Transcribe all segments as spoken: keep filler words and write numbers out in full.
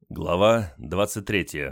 Глава двадцать третья.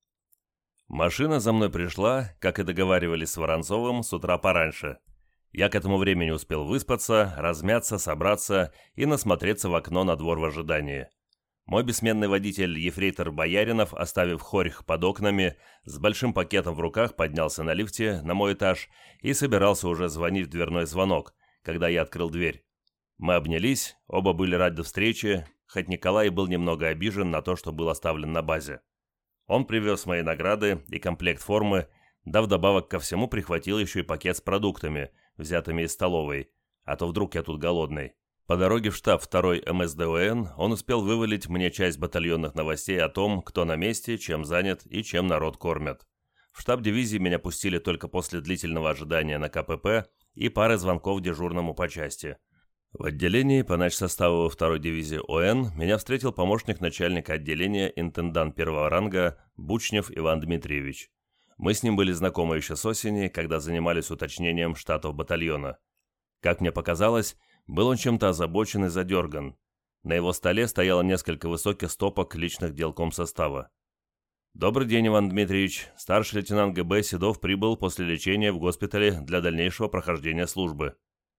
Машина за мной пришла, как и договаривались с Воронцовым, с утра пораньше. Я к этому времени успел выспаться, размяться, собраться и насмотреться в окно на двор в ожидании. Мой бессменный водитель ефрейтор Бояринов, оставив хорьх под окнами, с большим пакетом в руках поднялся на лифте на мой этаж и собирался уже звонить в дверной звонок, когда я открыл дверь. Мы обнялись, оба были рады встрече, хоть Николай был немного обижен на то, что был оставлен на базе. Он привез мои награды и комплект формы, да вдобавок ко всему прихватил еще и пакет с продуктами, взятыми из столовой, а то вдруг я тут голодный. По дороге в штаб второй эм эс дэ о эн он успел вывалить мне часть батальонных новостей о том, кто на месте, чем занят и чем народ кормят. В штаб дивизии меня пустили только после длительного ожидания на ка пэ пэ и пары звонков дежурному по части. В отделении по начсоставу второй дивизии о эн меня встретил помощник начальника отделения интендант первого ранга Бучнев Иван Дмитриевич. Мы с ним были знакомы еще с осени, когда занимались уточнением штатов батальона. Как мне показалось, был он чем-то озабочен и задерган. На его столе стояло несколько высоких стопок личных дел комсостава. «Добрый день, Иван Дмитриевич. Старший лейтенант гэ бэ Седов прибыл после лечения в госпитале для дальнейшего прохождения службы».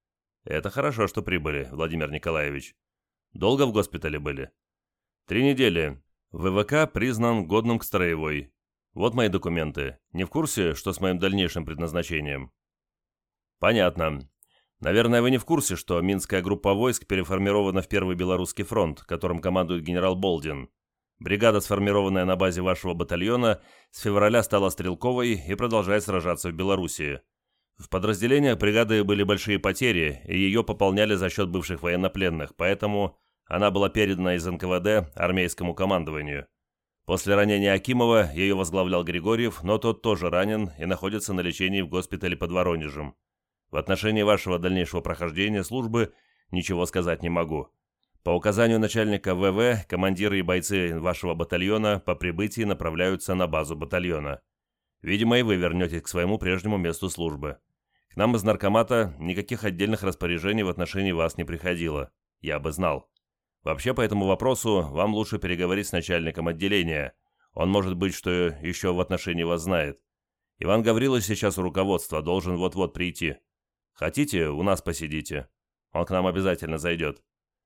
«Это хорошо, что прибыли, Владимир Николаевич. Долго в госпитале были?» «Три недели. вэ вэ ка признан годным к строевой. Вот мои документы. Не в курсе, что с моим дальнейшим предназначением?» «Понятно. Наверное, вы не в курсе, что Минская группа войск переформирована в Первый Белорусский фронт, которым командует генерал Болдин. Бригада, сформированная на базе вашего батальона, с февраля стала стрелковой и продолжает сражаться в Белоруссии. В подразделениях бригады были большие потери, и ее пополняли за счет бывших военнопленных, поэтому она была передана из эн ка вэ дэ армейскому командованию. После ранения Акимова ее возглавлял Григорьев, но тот тоже ранен и находится на лечении в госпитале под Воронежем. В отношении вашего дальнейшего прохождения службы ничего сказать не могу. По указанию начальника вэ вэ, командиры и бойцы вашего батальона по прибытии направляются на базу батальона. Видимо, и вы вернетесь к своему прежнему месту службы. К нам из наркомата никаких отдельных распоряжений в отношении вас не приходило. Я бы знал. Вообще, по этому вопросу вам лучше переговорить с начальником отделения. Он, может быть, что еще в отношении вас знает. Иван Гаврилович сейчас у руководства, должен вот-вот прийти. Хотите, у нас посидите. Он к нам обязательно зайдет».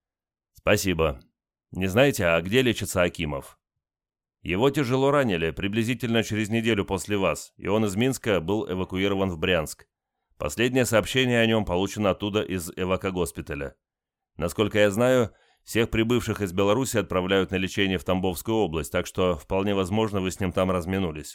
«Спасибо. Не знаете, а где лечится Акимов?» «Его тяжело ранили, приблизительно через неделю после вас, и он из Минска был эвакуирован в Брянск. Последнее сообщение о нем получено оттуда из эвакогоспиталя. Насколько я знаю, всех прибывших из Беларуси отправляют на лечение в Тамбовскую область, так что вполне возможно вы с ним там разминулись».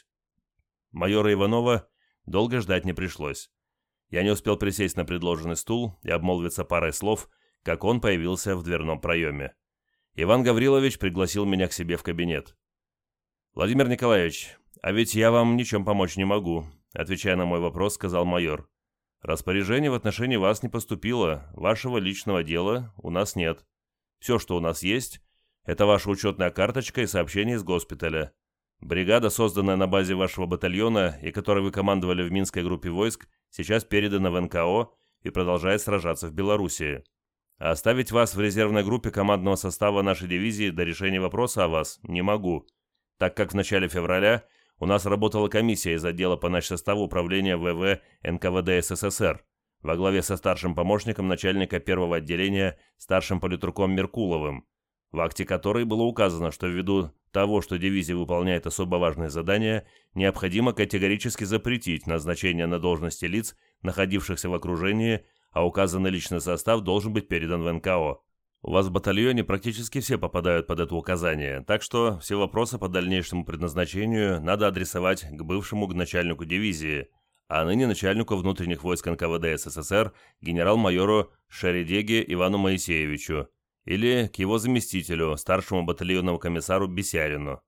Майора Иванова долго ждать не пришлось. Я не успел присесть на предложенный стул и обмолвиться парой слов, как он появился в дверном проеме. Иван Гаврилович пригласил меня к себе в кабинет. «Владимир Николаевич, а ведь я вам ничем помочь не могу», отвечая на мой вопрос, сказал майор. «Распоряжение в отношении вас не поступило, вашего личного дела у нас нет. Все, что у нас есть, это ваша учетная карточка и сообщение из госпиталя. Бригада, созданная на базе вашего батальона и которой вы командовали в Минской группе войск, сейчас передана в эн ка о и продолжает сражаться в Белоруссии. А оставить вас в резервной группе командного состава нашей дивизии до решения вопроса о вас не могу, так как в начале февраля у нас работала комиссия из отдела по начсоставу управления вэ вэ эн ка вэ дэ эс эс эс эр во главе со старшим помощником начальника первого отделения старшим политруком Меркуловым, в акте которой было указано, что ввиду того, что дивизия выполняет особо важные задания, необходимо категорически запретить назначение на должности лиц, находившихся в окружении, а указанный личный состав должен быть передан в эн ка о. У вас в батальоне практически все попадают под это указание, так что все вопросы по дальнейшему предназначению надо адресовать к бывшему начальнику дивизии, а ныне начальнику внутренних войск эн ка вэ дэ эс эс эс эр генерал-майору Шередеге Ивану Моисеевичу или к его заместителю, старшему батальонному комиссару Бесярину.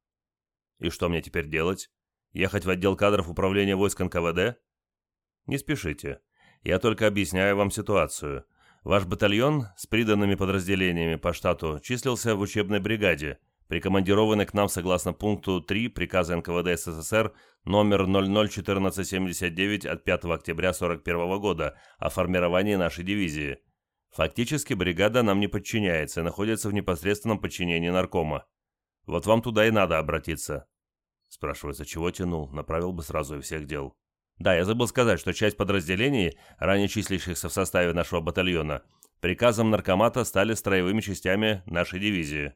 И что мне теперь делать? Ехать в отдел кадров управления войск эн ка вэ дэ? Не спешите. Я только объясняю вам ситуацию. Ваш батальон с приданными подразделениями по штату числился в учебной бригаде, прикомандированной к нам согласно пункту три приказа эн ка вэ дэ эс эс эс эр номер ноль ноль четырнадцать семьдесят девять от пятого октября сорок первого года о формировании нашей дивизии. Фактически бригада нам не подчиняется и находится в непосредственном подчинении наркома. Вот вам туда и надо обратиться». Спрашивается, чего тянул, направил бы сразу и всех дел. Да, я забыл сказать, что часть подразделений, ранее числящихся в составе нашего батальона, приказом наркомата стали строевыми частями нашей дивизии.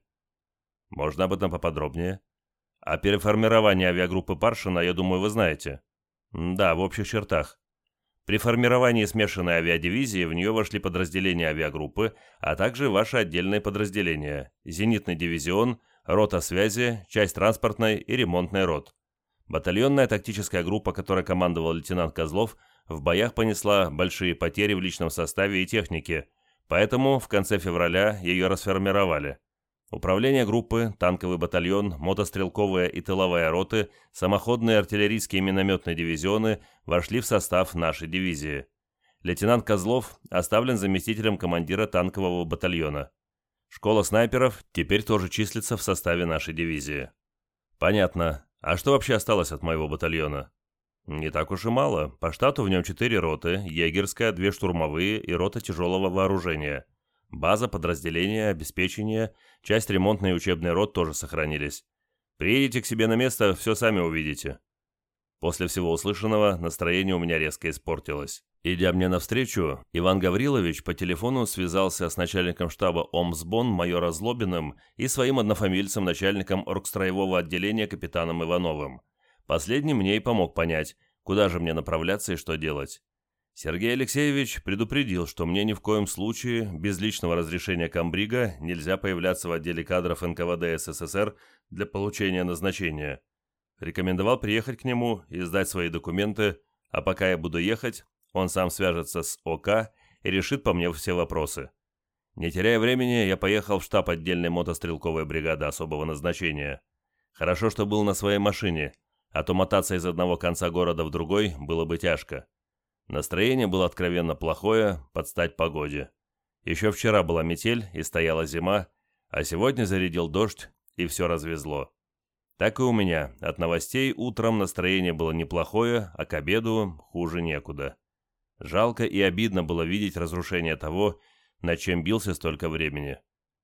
Можно об этом поподробнее? О переформировании авиагруппы Паршина, я думаю, вы знаете. Да, в общих чертах. При формировании смешанной авиадивизии в нее вошли подразделения авиагруппы, а также ваши отдельные подразделения – зенитный дивизион, рота связи, часть транспортной и ремонтной рот. Батальонная тактическая группа, которой командовал лейтенант Козлов, в боях понесла большие потери в личном составе и технике, поэтому в конце февраля ее расформировали. Управление группы, танковый батальон, мотострелковые и тыловая роты, самоходные артиллерийские и минометные дивизионы вошли в состав нашей дивизии. Лейтенант Козлов оставлен заместителем командира танкового батальона. Школа снайперов теперь тоже числится в составе нашей дивизии. Понятно. А что вообще осталось от моего батальона? Не так уж и мало. По штату в нем четыре роты, егерская, две штурмовые и рота тяжелого вооружения. База, подразделения, обеспечение, часть ремонтной и учебной рот тоже сохранились. Приедете к себе на место, все сами увидите. После всего услышанного настроение у меня резко испортилось. Идя мне навстречу, Иван Гаврилович по телефону связался с начальником штаба Омсбон майора Злобиным и своим однофамильцем начальником оргстроевого отделения капитаном Ивановым. Последний мне и помог понять, куда же мне направляться и что делать. Сергей Алексеевич предупредил, что мне ни в коем случае без личного разрешения комбрига нельзя появляться в отделе кадров эн ка вэ дэ эс эс эс эр для получения назначения. Рекомендовал приехать к нему и сдать свои документы, а пока я буду ехать, он сам свяжется с о ка и решит по мне все вопросы. Не теряя времени, я поехал в штаб отдельной мотострелковой бригады особого назначения. Хорошо, что был на своей машине, а то мотаться из одного конца города в другой было бы тяжко. Настроение было откровенно плохое, под стать погоде. Еще вчера была метель и стояла зима, а сегодня зарядил дождь и все развезло. Так и у меня, от новостей утром настроение было неплохое, а к обеду хуже некуда. Жалко и обидно было видеть разрушение того, над чем бился столько времени.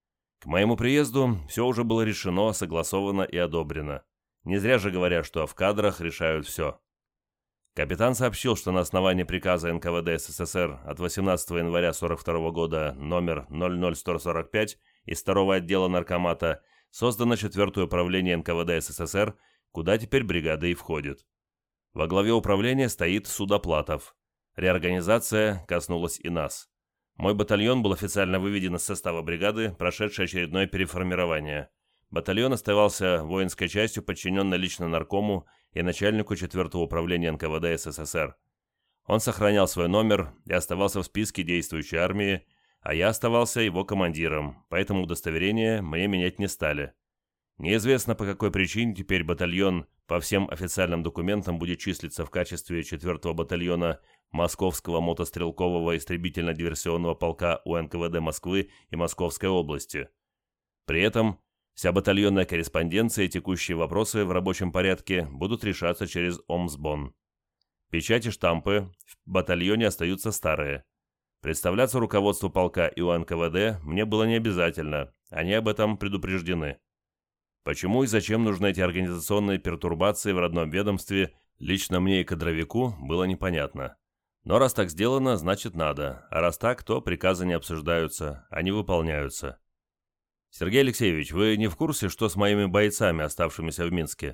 К моему приезду все уже было решено, согласовано и одобрено. Не зря же говорят, что в кадрах решают все. Капитан сообщил, что на основании приказа эн ка вэ дэ эс эс эс эр от восемнадцатого января сорок второго года номер ноль ноль сто сорок пять из второго отдела наркомата создано четвёртое управление эн ка вэ дэ эс эс эс эр, куда теперь бригада и входит. Во главе управления стоит Судоплатов. Реорганизация коснулась и нас. Мой батальон был официально выведен из состава бригады, прошедший очередное переформирование. Батальон оставался воинской частью, подчиненной лично наркому и начальнику четвёртого управления эн ка вэ дэ эс эс эс эр. Он сохранял свой номер и оставался в списке действующей армии, а я оставался его командиром, поэтому удостоверение мне менять не стали. Неизвестно, по какой причине теперь батальон по всем официальным документам будет числиться в качестве четвёртого батальона Московского мотострелкового истребительно-диверсионного полка у эн ка вэ дэ Москвы и Московской области. При этом вся батальонная корреспонденция и текущие вопросы в рабочем порядке будут решаться через Омсбон. Печати и штампы в батальоне остаются старые. Представляться руководству полка и у эн ка вэ дэ мне было не обязательно, они об этом предупреждены. Почему и зачем нужны эти организационные пертурбации в родном ведомстве, лично мне и кадровику было непонятно. Но раз так сделано, значит надо, а раз так, то приказы не обсуждаются, они выполняются. Сергей Алексеевич, вы не в курсе, что с моими бойцами, оставшимися в Минске?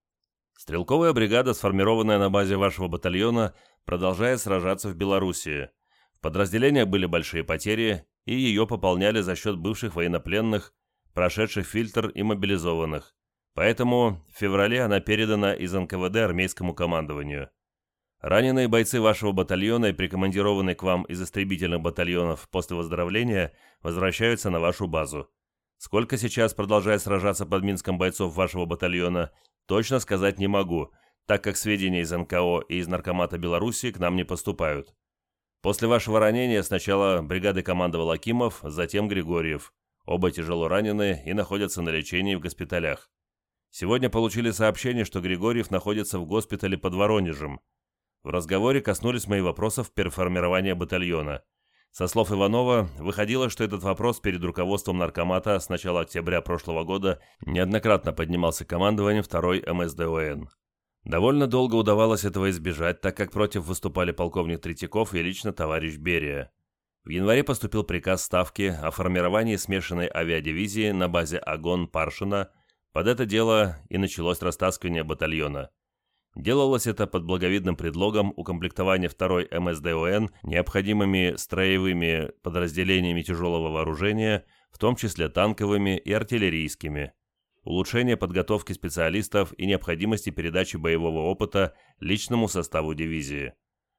Стрелковая бригада, сформированная на базе вашего батальона, продолжает сражаться в Белоруссии. В подразделениях были большие потери, и ее пополняли за счет бывших военнопленных, прошедших фильтр и мобилизованных. Поэтому в феврале она передана из эн ка вэ дэ армейскому командованию. Раненые бойцы вашего батальона и прикомандированные к вам из истребительных батальонов после выздоровления возвращаются на вашу базу. Сколько сейчас продолжает сражаться под Минском бойцов вашего батальона, точно сказать не могу, так как сведения из эн ка о и из Наркомата Беларуси к нам не поступают. После вашего ранения сначала бригадой командовал Акимов, затем Григорьев. Оба тяжело ранены и находятся на лечении в госпиталях. Сегодня получили сообщение, что Григорьев находится в госпитале под Воронежем. В разговоре коснулись мои вопросов переформирования батальона. Со слов Иванова, выходило, что этот вопрос перед руководством наркомата с начала октября прошлого года неоднократно поднимался командованием второй эм эс дэ о эн. Довольно долго удавалось этого избежать, так как против выступали полковник Третьяков и лично товарищ Берия. В январе поступил приказ Ставки о формировании смешанной авиадивизии на базе Агон-Паршина. Под это дело и началось растаскивание батальона. Делалось это под благовидным предлогом укомплектования второй эм эс дэ о эн необходимыми строевыми подразделениями тяжелого вооружения, в том числе танковыми и артиллерийскими, улучшение подготовки специалистов и необходимости передачи боевого опыта личному составу дивизии.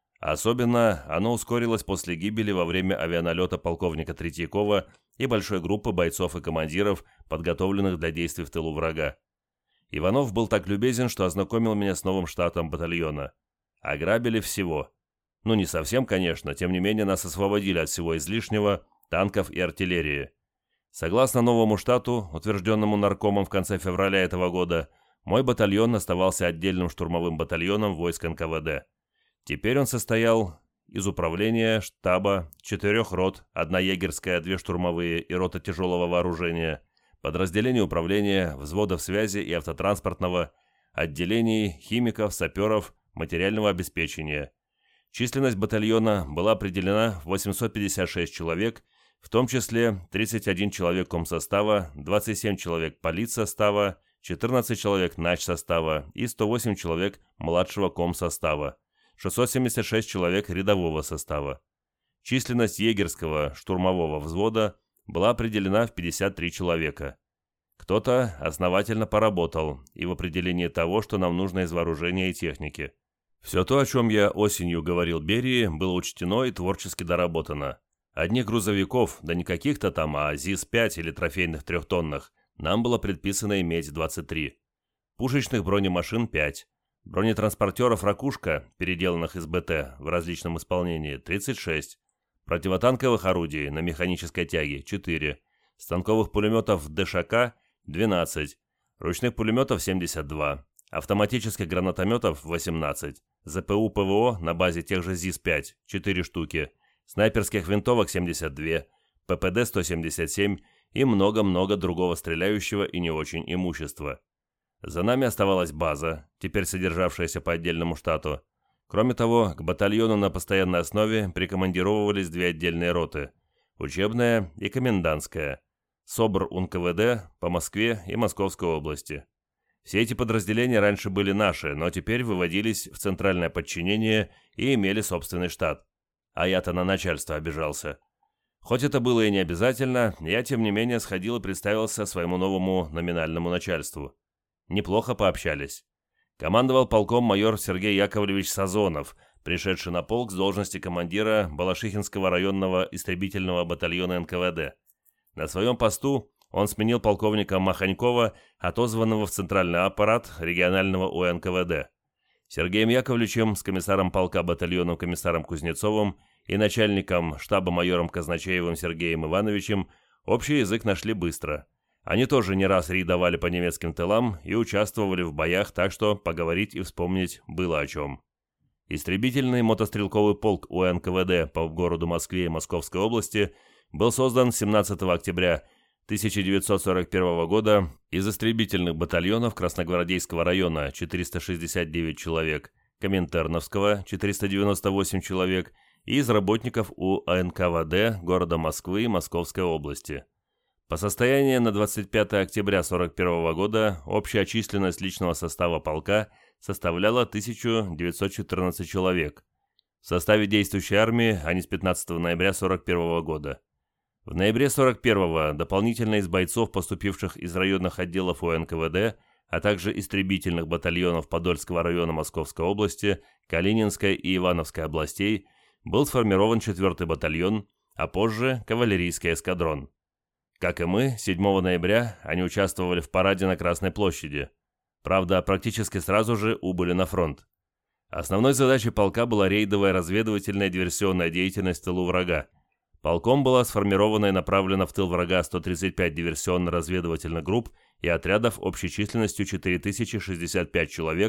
Особенно оно ускорилось после гибели во время авианалета полковника Третьякова и большой группы бойцов и командиров, подготовленных для действий в тылу врага. Иванов был так любезен, что ознакомил меня с новым штатом батальона. Ограбили всего. Ну, не совсем, конечно, тем не менее нас освободили от всего излишнего, танков и артиллерии. Согласно новому штату, утвержденному наркомом в конце февраля этого года, мой батальон оставался отдельным штурмовым батальоном войск эн ка вэ дэ. Теперь он состоял из управления, штаба, четырех рот, одна егерская, две штурмовые и рота тяжелого вооружения, подразделений управления, взводов связи и автотранспортного, отделений, химиков, саперов, материального обеспечения. Численность батальона была определена в восемьсот пятьдесят шесть человек, в том числе тридцать один человек комсостава, двадцать семь человек политсостава, четырнадцать человек начсостава и сто восемь человек младшего комсостава, шестьсот семьдесят шесть человек рядового состава. Численность егерского штурмового взвода была определена в пятьдесят три человека. Кто-то основательно поработал и в определении того, что нам нужно из вооружения и техники. Все то, о чем я осенью говорил Берии, было учтено и творчески доработано. Одних грузовиков, да не каких-то там, а ЗИС пять или трофейных трехтонных, нам было предписано иметь двадцать три. Пушечных бронемашин пять. Бронетранспортеров «Ракушка», переделанных из бэ тэ в различном исполнении, тридцать шесть. Противотанковых орудий на механической тяге четыре, станковых пулеметов дэ ша ка двенадцать, ручных пулеметов семьдесят два, автоматических гранатометов восемнадцать, зэ пэ у пэ вэ о на базе тех же ЗИС пять четыре штуки, снайперских винтовок семьдесят два, пэ пэ дэ сто семьдесят семь и много-много другого стреляющего и не очень имущества. За нами оставалась база, теперь содержавшаяся по отдельному штату. Кроме того, к батальону на постоянной основе прикомандировывались две отдельные роты – учебная и комендантская, СОБР ун ка вэ дэ по Москве и Московской области. Все эти подразделения раньше были наши, но теперь выводились в центральное подчинение и имели собственный штат. А я-то на начальство обижался. Хоть это было и не обязательно, я тем не менее сходил и представился своему новому номинальному начальству. Неплохо пообщались. Командовал полком майор Сергей Яковлевич Сазонов, пришедший на полк с должности командира Балашихинского районного истребительного батальона эн ка вэ дэ. На своем посту он сменил полковника Маханькова, отозванного в центральный аппарат регионального у эн ка вэ дэ. Сергеем Яковлевичем с комиссаром полка батальоном комиссаром Кузнецовым и начальником штаба майором Казначеевым Сергеем Ивановичем общий язык нашли быстро. Они тоже не раз рейдовали по немецким тылам и участвовали в боях, так что поговорить и вспомнить было о чем. Истребительный мотострелковый полк у эн ка вэ дэ по городу Москве и Московской области был создан семнадцатого октября тысяча девятьсот сорок первого года из истребительных батальонов Красногвардейского района четыреста шестьдесят девять человек, Коминтерновского четыреста девяносто восемь человек и из работников у эн ка вэ дэ города Москвы и Московской области. По состоянию на двадцать пятое октября сорок первого года общая численность личного состава полка составляла тысячу девятьсот четырнадцать человек. В составе действующей армии они с пятнадцатого ноября сорок первого года. В ноябре сорок первого дополнительно из бойцов, поступивших из районных отделов у эн ка вэ дэ, а также истребительных батальонов Подольского района Московской области, Калининской и Ивановской областей, был сформирован четвертый батальон, а позже кавалерийский эскадрон. Как и мы, седьмого ноября они участвовали в параде на Красной площади. Правда, практически сразу же убыли на фронт. Основной задачей полка была рейдовая разведывательная диверсионная деятельность в тылу врага. Полком была сформирована и направлена в тыл врага сто тридцать пять диверсионно-разведывательных групп и отрядов общей численностью четыре тысячи шестьдесят пять человек,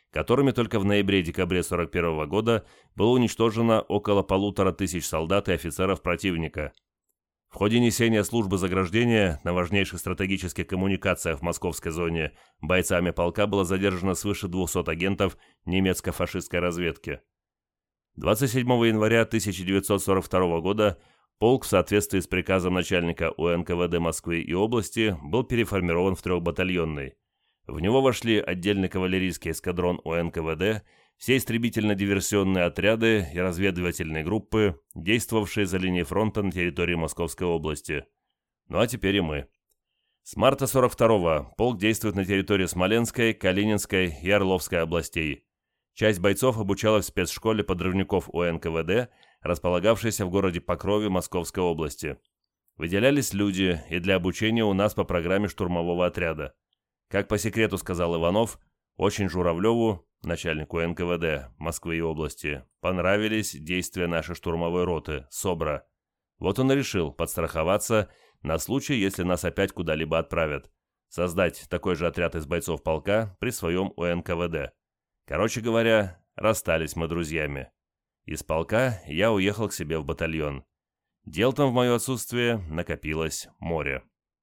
которыми только в ноябре-декабре сорок первого года было уничтожено около полутора тысяч солдат и офицеров противника. В ходе несения службы заграждения на важнейших стратегических коммуникациях в московской зоне бойцами полка было задержано свыше двухсот агентов немецко-фашистской разведки. двадцать седьмого января тысяча девятьсот сорок второго года полк в соответствии с приказом начальника У Н К В Д Москвы и области был переформирован в трехбатальонный. В него вошли отдельный кавалерийский эскадрон У Н К В Д, все истребительно-диверсионные отряды и разведывательные группы, действовавшие за линией фронта на территории Московской области. Ну а теперь и мы. С марта сорок второго полк действует на территории Смоленской, Калининской и Орловской областей. Часть бойцов обучалась в спецшколе подрывников У Н К В Д, располагавшейся в городе Покрове Московской области. Выделялись люди и для обучения у нас по программе штурмового отряда. Как по секрету сказал Иванов, очень Журавлеву, начальнику Н К В Д Москвы и области, понравились действия нашей штурмовой роты СОБРа. Вот он и решил подстраховаться на случай, если нас опять куда-либо отправят, создать такой же отряд из бойцов полка при своем У Н К В Д. Короче говоря, расстались мы друзьями. Из полка я уехал к себе в батальон. Дел там в мое отсутствие накопилось море.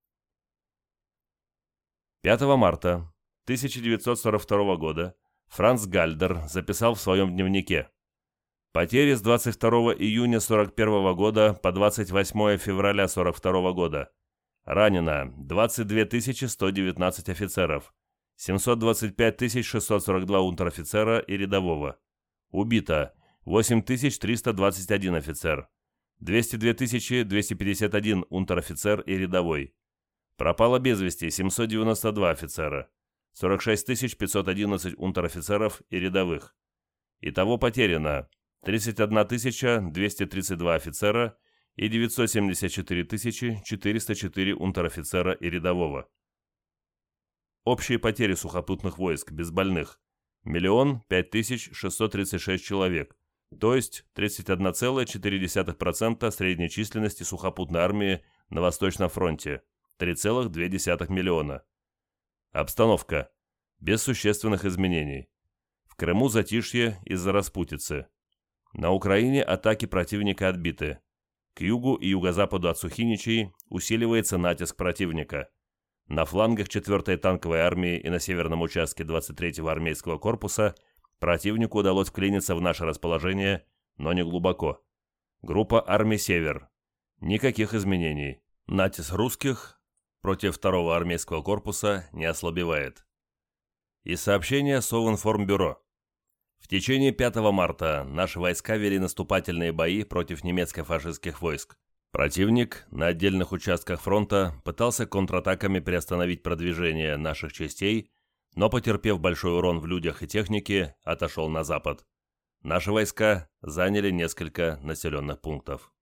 пятого марта тысяча девятьсот сорок второго года Франц Гальдер записал в своем дневнике: потери с двадцать второго июня сорок первого года по двадцать восьмое февраля сорок второго года. Ранено двадцать две тысячи сто девятнадцать офицеров, семьсот двадцать пять тысяч шестьсот сорок два унтер-офицера и рядового. Убито восемь тысяч триста двадцать один офицер, двести две тысячи двести пятьдесят один унтер-офицер и рядовой. Пропало без вести семьсот девяносто два офицера, сорок шесть тысяч пятьсот одиннадцать унтер-офицеров и рядовых. Итого потеряно тридцать одна тысяча двести тридцать два офицера и девятьсот семьдесят четыре тысячи четыреста четыре унтер-офицера и рядового. Общие потери сухопутных войск без больных – миллион пять тысяч шестьсот тридцать шесть человек, то есть тридцать одна целая четыре десятых процента средней численности сухопутной армии на Восточном фронте, три целых две десятых миллиона. Обстановка. Без существенных изменений. В Крыму затишье из-за распутицы. На Украине атаки противника отбиты. К югу и юго-западу от Сухиничей усиливается натиск противника. На флангах четвёртой танковой армии и на северном участке двадцать третьего армейского корпуса противнику удалось вклиниться в наше расположение, но не глубоко. Группа армий «Север». Никаких изменений. Натиск русских против второго армейского корпуса не ослабевает. Из сообщения Совинформбюро. В течение пятого марта наши войска вели наступательные бои против немецко-фашистских войск. Противник на отдельных участках фронта пытался контратаками приостановить продвижение наших частей, но, потерпев большой урон в людях и технике, отошел на запад. Наши войска заняли несколько населенных пунктов.